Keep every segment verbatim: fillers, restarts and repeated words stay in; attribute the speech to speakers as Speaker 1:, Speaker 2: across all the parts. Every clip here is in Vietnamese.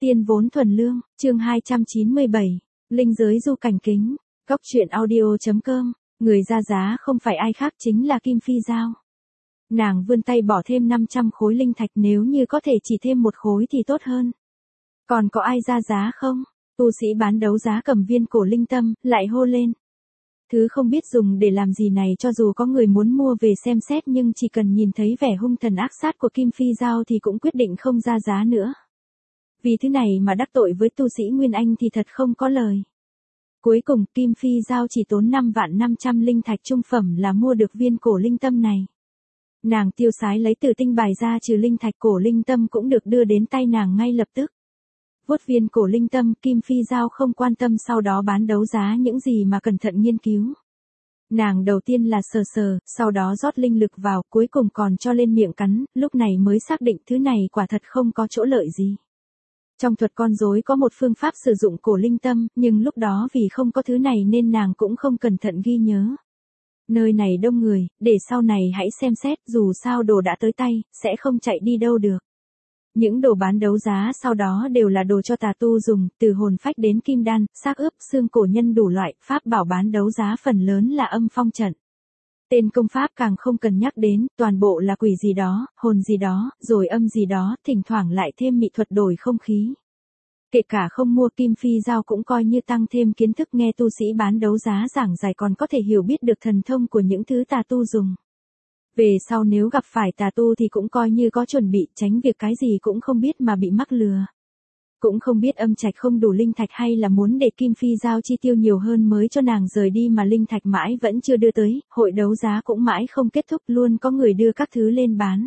Speaker 1: Tiên vốn thuần lương, chương hai trăm chín mươi bảy, linh giới du cảnh kính, góc truyện audio.com, người ra giá không phải ai khác chính là Kim Phi Giao. Nàng vươn tay bỏ thêm năm trăm khối linh thạch, nếu như có thể chỉ thêm một khối thì tốt hơn. Còn có ai ra giá không? Tu sĩ bán đấu giá cầm viên cổ linh tâm, lại hô lên. Thứ không biết dùng để làm gì này cho dù có người muốn mua về xem xét nhưng chỉ cần nhìn thấy vẻ hung thần ác sát của Kim Phi Giao thì cũng quyết định không ra giá nữa. Vì thứ này mà đắc tội với tu sĩ Nguyên Anh thì thật không có lời. Cuối cùng Kim Phi Giao chỉ tốn năm vạn năm trăm linh thạch trung phẩm là mua được viên cổ linh tâm này. Nàng tiêu sái lấy từ tinh bài ra trừ linh thạch, cổ linh tâm cũng được đưa đến tay nàng ngay lập tức. Vuốt viên cổ linh tâm, Kim Phi Giao không quan tâm sau đó bán đấu giá những gì mà cẩn thận nghiên cứu. Nàng đầu tiên là sờ sờ, sau đó rót linh lực vào, cuối cùng còn cho lên miệng cắn, lúc này mới xác định thứ này quả thật không có chỗ lợi gì. Trong thuật con rối có một phương pháp sử dụng cổ linh tâm, nhưng lúc đó vì không có thứ này nên nàng cũng không cẩn thận ghi nhớ. Nơi này đông người, để sau này hãy xem xét, dù sao đồ đã tới tay, sẽ không chạy đi đâu được. Những đồ bán đấu giá sau đó đều là đồ cho tà tu dùng, từ hồn phách đến kim đan, xác ướp, xương cổ nhân đủ loại, pháp bảo bán đấu giá phần lớn là âm phong trận. Tên công pháp càng không cần nhắc đến, toàn bộ là quỷ gì đó, hồn gì đó, rồi âm gì đó, thỉnh thoảng lại thêm mỹ thuật đổi không khí. Kể cả không mua, Kim Phi Giao cũng coi như tăng thêm kiến thức, nghe tu sĩ bán đấu giá giảng giải còn có thể hiểu biết được thần thông của những thứ tà tu dùng. Về sau nếu gặp phải tà tu thì cũng coi như có chuẩn bị, tránh việc cái gì cũng không biết mà bị mắc lừa. Cũng không biết âm trạch không đủ linh thạch hay là muốn để Kim Phi Giao chi tiêu nhiều hơn mới cho nàng rời đi mà linh thạch mãi vẫn chưa đưa tới, hội đấu giá cũng mãi không kết thúc, luôn có người đưa các thứ lên bán.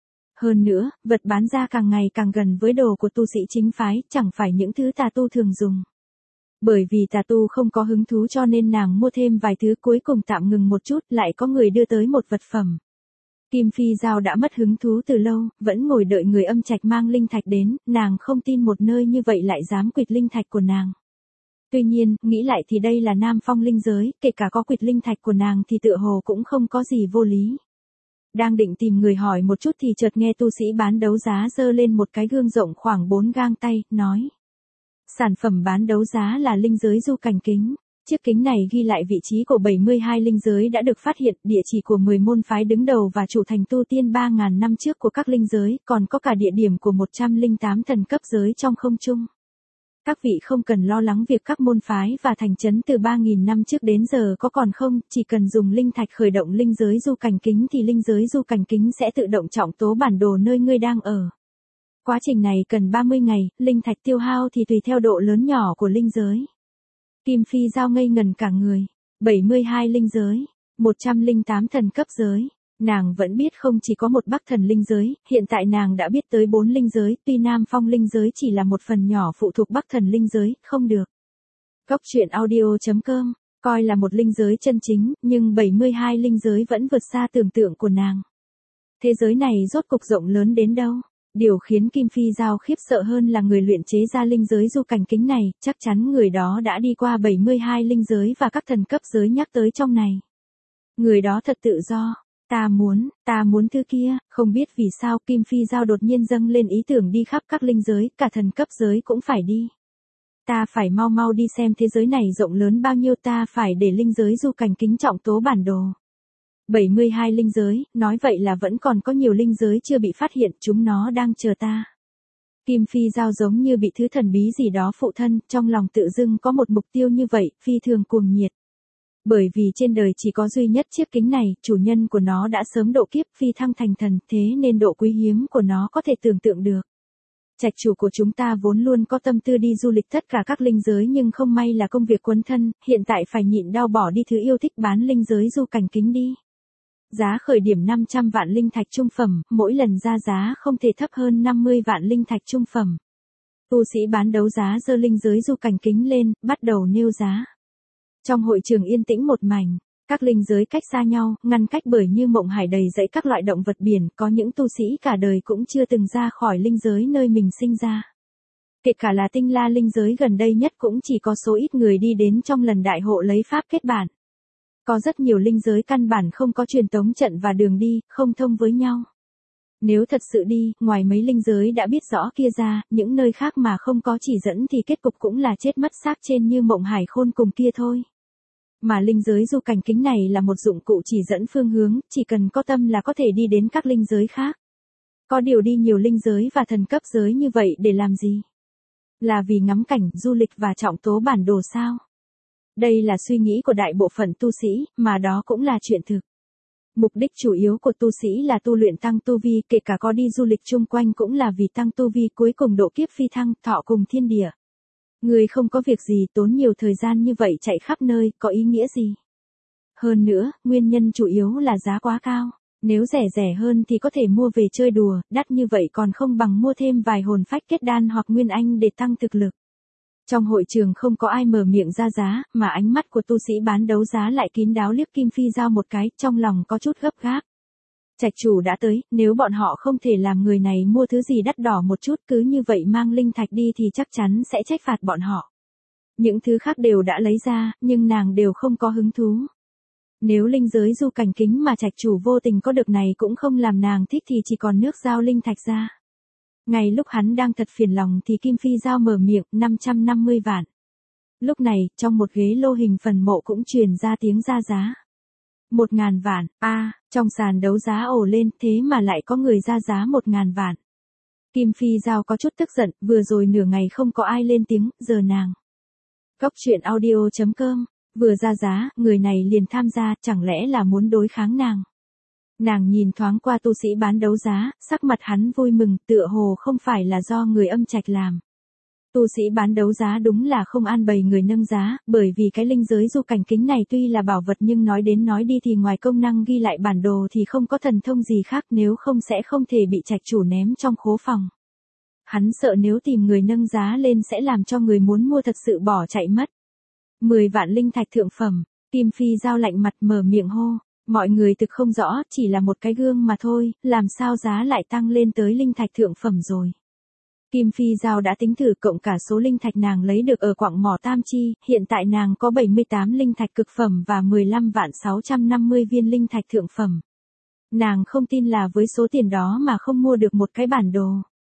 Speaker 1: Hơn nữa, vật bán ra càng ngày càng gần với đồ của tu sĩ chính phái, chẳng phải những thứ tà tu thường dùng. Bởi vì tà tu không có hứng thú cho nên nàng mua thêm vài thứ, cuối cùng tạm ngừng một chút, lại có người đưa tới một vật phẩm. Kim Phi Giao đã mất hứng thú từ lâu, vẫn ngồi đợi người âm trạch mang linh thạch đến, nàng không tin một nơi như vậy lại dám quỵt linh thạch của nàng. Tuy nhiên, nghĩ lại thì đây là Nam Phong linh giới, kể cả có quỵt linh thạch của nàng thì tựa hồ cũng không có gì vô lý. Đang định tìm người hỏi một chút thì chợt nghe tu sĩ bán đấu giá giơ lên một cái gương rộng khoảng bốn gang tay, nói. Sản phẩm bán đấu giá là linh giới du cảnh kính. Chiếc kính này ghi lại vị trí của bảy mươi hai linh giới đã được phát hiện, địa chỉ của mười môn phái đứng đầu và chủ thành tu tiên ba nghìn năm trước của các linh giới, còn có cả địa điểm của một trăm lẻ tám thần cấp giới trong không trung. Các vị không cần lo lắng việc các môn phái và thành trấn từ ba nghìn năm trước đến giờ có còn không, chỉ cần dùng linh thạch khởi động linh giới du cảnh kính thì linh giới du cảnh kính sẽ tự động trọng tố bản đồ nơi ngươi đang ở. Quá trình này cần ba mươi ngày, linh thạch tiêu hao thì tùy theo độ lớn nhỏ của linh giới. Kim Phi Giao ngây ngần cả người, bảy mươi hai linh giới, một trăm lẻ tám thần cấp giới, nàng vẫn biết không chỉ có một Bắc Thần linh giới, hiện tại nàng đã biết tới bốn linh giới, tuy Nam Phong linh giới chỉ là một phần nhỏ phụ thuộc Bắc Thần linh giới, không được. Góc truyện audio.com, coi là một linh giới chân chính, nhưng bảy mươi hai linh giới vẫn vượt xa tưởng tượng của nàng. Thế giới này rốt cục rộng lớn đến đâu? Điều khiến Kim Phi Giao khiếp sợ hơn là người luyện chế ra linh giới du cảnh kính này, chắc chắn người đó đã đi qua bảy mươi hai linh giới và các thần cấp giới nhắc tới trong này. Người đó thật tự do, ta muốn, ta muốn thứ kia, không biết vì sao Kim Phi Giao đột nhiên dâng lên ý tưởng đi khắp các linh giới, cả thần cấp giới cũng phải đi. Ta phải mau mau đi xem thế giới này rộng lớn bao nhiêu, ta phải để linh giới du cảnh kính trọng tố bản đồ. bảy mươi hai linh giới, nói vậy là vẫn còn có nhiều linh giới chưa bị phát hiện, chúng nó đang chờ ta. Kim Phi Giao giống như bị thứ thần bí gì đó phụ thân, trong lòng tự dưng có một mục tiêu như vậy, phi thường cuồng nhiệt. Bởi vì trên đời chỉ có duy nhất chiếc kính này, chủ nhân của nó đã sớm độ kiếp phi thăng thành thần, thế nên độ quý hiếm của nó có thể tưởng tượng được. Trạch chủ của chúng ta vốn luôn có tâm tư đi du lịch tất cả các linh giới nhưng không may là công việc quấn thân, hiện tại phải nhịn đau bỏ đi thứ yêu thích bán linh giới du cảnh kính đi. Giá khởi điểm năm trăm vạn linh thạch trung phẩm, mỗi lần ra giá không thể thấp hơn năm mươi vạn linh thạch trung phẩm. Tu sĩ bán đấu giá giơ linh giới du cảnh kính lên, bắt đầu nêu giá. Trong hội trường yên tĩnh một mảnh, các linh giới cách xa nhau, ngăn cách bởi như mộng hải đầy dẫy các loại động vật biển, có những tu sĩ cả đời cũng chưa từng ra khỏi linh giới nơi mình sinh ra. Kể cả là Tinh La linh giới gần đây nhất cũng chỉ có số ít người đi đến trong lần đại hộ lấy pháp kết bản. Có rất nhiều linh giới căn bản không có truyền tống trận và đường đi, không thông với nhau. Nếu thật sự đi, ngoài mấy linh giới đã biết rõ kia ra, những nơi khác mà không có chỉ dẫn thì kết cục cũng là chết mất xác trên như mộng hải khôn cùng kia thôi. Mà linh giới du cảnh kính này là một dụng cụ chỉ dẫn phương hướng, chỉ cần có tâm là có thể đi đến các linh giới khác. Có điều đi nhiều linh giới và thần cấp giới như vậy để làm gì? Là vì ngắm cảnh, du lịch và trọng tố bản đồ sao? Đây là suy nghĩ của đại bộ phận tu sĩ, mà đó cũng là chuyện thực. Mục đích chủ yếu của tu sĩ là tu luyện tăng tu vi, kể cả có đi du lịch chung quanh cũng là vì tăng tu vi cuối cùng độ kiếp phi thăng, thọ cùng thiên địa. Người không có việc gì tốn nhiều thời gian như vậy chạy khắp nơi, có ý nghĩa gì? Hơn nữa, nguyên nhân chủ yếu là giá quá cao. Nếu rẻ rẻ hơn thì có thể mua về chơi đùa, đắt như vậy còn không bằng mua thêm vài hồn phách kết đan hoặc nguyên anh để tăng thực lực. Trong hội trường không có ai mở miệng ra giá, mà ánh mắt của tu sĩ bán đấu giá lại kín đáo liếc Kim Phi Giao một cái, trong lòng có chút gấp gáp. Trạch chủ đã tới, nếu bọn họ không thể làm người này mua thứ gì đắt đỏ một chút cứ như vậy mang linh thạch đi thì chắc chắn sẽ trách phạt bọn họ. Những thứ khác đều đã lấy ra, nhưng nàng đều không có hứng thú. Nếu linh giới du cảnh kính mà trạch chủ vô tình có được này cũng không làm nàng thích thì chỉ còn nước giao linh thạch ra. Ngay lúc hắn đang thật phiền lòng thì Kim Phi Giao mở miệng, năm trăm năm mươi vạn. Lúc này, trong một ghế lô hình phần mộ cũng truyền ra tiếng ra giá. Một ngàn vạn, a à, trong sàn đấu giá ồ lên, thế mà lại có người ra giá một ngàn vạn. Kim Phi Giao có chút tức giận, vừa rồi nửa ngày không có ai lên tiếng, giờ nàng. Góc truyện audio chấm com, vừa ra giá, người này liền tham gia, chẳng lẽ là muốn đối kháng nàng. Nàng nhìn thoáng qua tu sĩ bán đấu giá, sắc mặt hắn vui mừng, tựa hồ không phải là do người âm trạch làm. Tu sĩ bán đấu giá đúng là không an bày người nâng giá, bởi vì cái linh giới du cảnh kính này tuy là bảo vật nhưng nói đến nói đi thì ngoài công năng ghi lại bản đồ thì không có thần thông gì khác, nếu không sẽ không thể bị trạch chủ ném trong khố phòng. Hắn sợ nếu tìm người nâng giá lên sẽ làm cho người muốn mua thật sự bỏ chạy mất. Mười vạn linh thạch thượng phẩm, Kim Phi Giao lạnh mặt mở miệng hô. Mọi người thực không rõ, chỉ là một cái gương mà thôi, làm sao giá lại tăng lên tới linh thạch thượng phẩm rồi. Kim Phi Giao đã tính thử cộng cả số linh thạch nàng lấy được ở quặng mỏ Tam Chi, hiện tại nàng có bảy mươi tám linh thạch cực phẩm và mười lăm vạn sáu trăm năm mươi viên linh thạch thượng phẩm. Nàng không tin là với số tiền đó mà không mua được một cái bản đồ.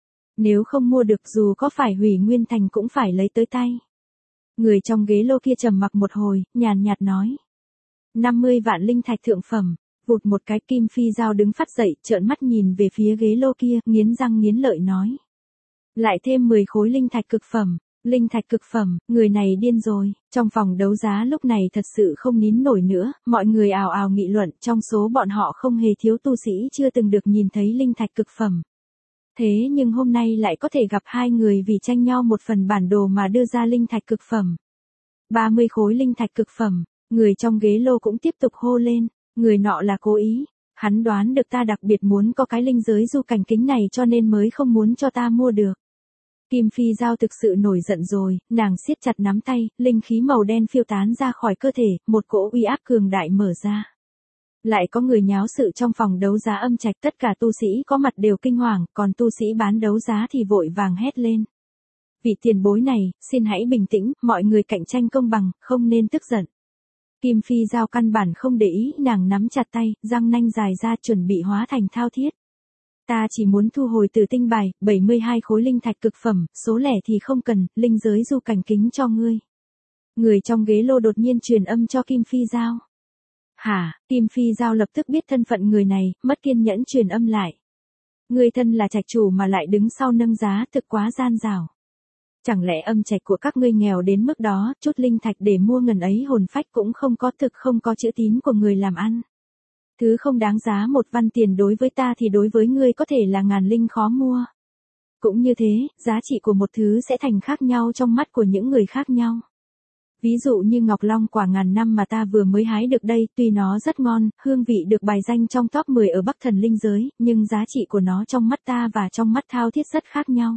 Speaker 1: Nếu không mua được dù có phải hủy nguyên thành cũng phải lấy tới tay. Người trong ghế lô kia trầm mặc một hồi, nhàn nhạt nói. năm mươi vạn linh thạch thượng phẩm, vụt một cái. Kim Phi Giao đứng phát dậy, trợn mắt nhìn về phía ghế lô kia, nghiến răng nghiến lợi nói. Lại thêm mười khối linh thạch cực phẩm, linh thạch cực phẩm, người này điên rồi. Trong phòng đấu giá lúc này thật sự không nín nổi nữa, mọi người ào ào nghị luận, trong số bọn họ không hề thiếu tu sĩ chưa từng được nhìn thấy linh thạch cực phẩm. Thế nhưng hôm nay lại có thể gặp hai người vì tranh nhau một phần bản đồ mà đưa ra linh thạch cực phẩm. ba mươi khối linh thạch cực phẩm. Người trong ghế lô cũng tiếp tục hô lên, người nọ là cố ý, hắn đoán được ta đặc biệt muốn có cái linh giới du cảnh kính này cho nên mới không muốn cho ta mua được. Kim Phi Giao thực sự nổi giận rồi, nàng siết chặt nắm tay, linh khí màu đen phiêu tán ra khỏi cơ thể, một cỗ uy áp cường đại mở ra. Lại có người nháo sự trong phòng đấu giá âm trạch, tất cả tu sĩ có mặt đều kinh hoàng, còn tu sĩ bán đấu giá thì vội vàng hét lên. Vị tiền bối này, xin hãy bình tĩnh, mọi người cạnh tranh công bằng, không nên tức giận. Kim Phi Giao căn bản không để ý, nàng nắm chặt tay, răng nanh dài ra chuẩn bị hóa thành thao thiết. Ta chỉ muốn thu hồi Tử Tinh bài, bảy mươi hai khối linh thạch cực phẩm, số lẻ thì không cần, linh giới du cảnh kính cho ngươi. Người trong ghế lô đột nhiên truyền âm cho Kim Phi Giao. Hả, Kim Phi Giao lập tức biết thân phận người này, mất kiên nhẫn truyền âm lại. Người thân là trạch chủ mà lại đứng sau nâng giá, thực quá gian dảo. Chẳng lẽ âm trạch của các ngươi nghèo đến mức đó, chút linh thạch để mua ngần ấy hồn phách cũng không có, thực không có chữ tín của người làm ăn. Thứ không đáng giá một văn tiền đối với ta thì đối với ngươi có thể là ngàn linh khó mua. Cũng như thế, giá trị của một thứ sẽ thành khác nhau trong mắt của những người khác nhau. Ví dụ như ngọc long quả ngàn năm mà ta vừa mới hái được đây, tuy nó rất ngon, hương vị được bài danh trong top mười ở Bắc Thần Linh giới, nhưng giá trị của nó trong mắt ta và trong mắt thao thiết rất khác nhau.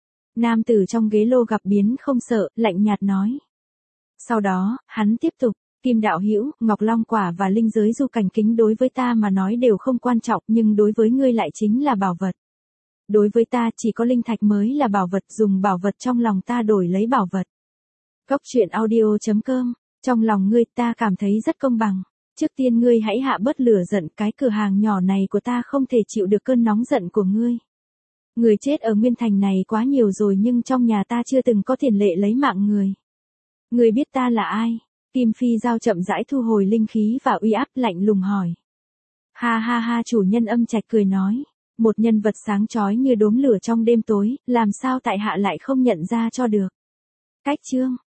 Speaker 1: Nam tử trong ghế lô gặp biến không sợ, lạnh nhạt nói. Sau đó, hắn tiếp tục, Kim đạo hữu, ngọc long quả và linh giới du cảnh kính đối với ta mà nói đều không quan trọng, nhưng đối với ngươi lại chính là bảo vật. Đối với ta chỉ có linh thạch mới là bảo vật, dùng bảo vật trong lòng ta đổi lấy bảo vật. Góc truyện audio chấm com, trong lòng ngươi ta cảm thấy rất công bằng. Trước tiên ngươi hãy hạ bớt lửa giận, cái cửa hàng nhỏ này của ta không thể chịu được cơn nóng giận của ngươi. Người chết ở Nguyên Thành này quá nhiều rồi nhưng trong nhà ta chưa từng có tiền lệ lấy mạng người. Ngươi biết ta là ai? Kim Phi Giao chậm rãi thu hồi linh khí và uy áp, lạnh lùng hỏi. Ha ha ha, chủ nhân Âm Trạch cười nói. Một nhân vật sáng chói như đốm lửa trong đêm tối, làm sao tại hạ lại không nhận ra cho được. Cách chương.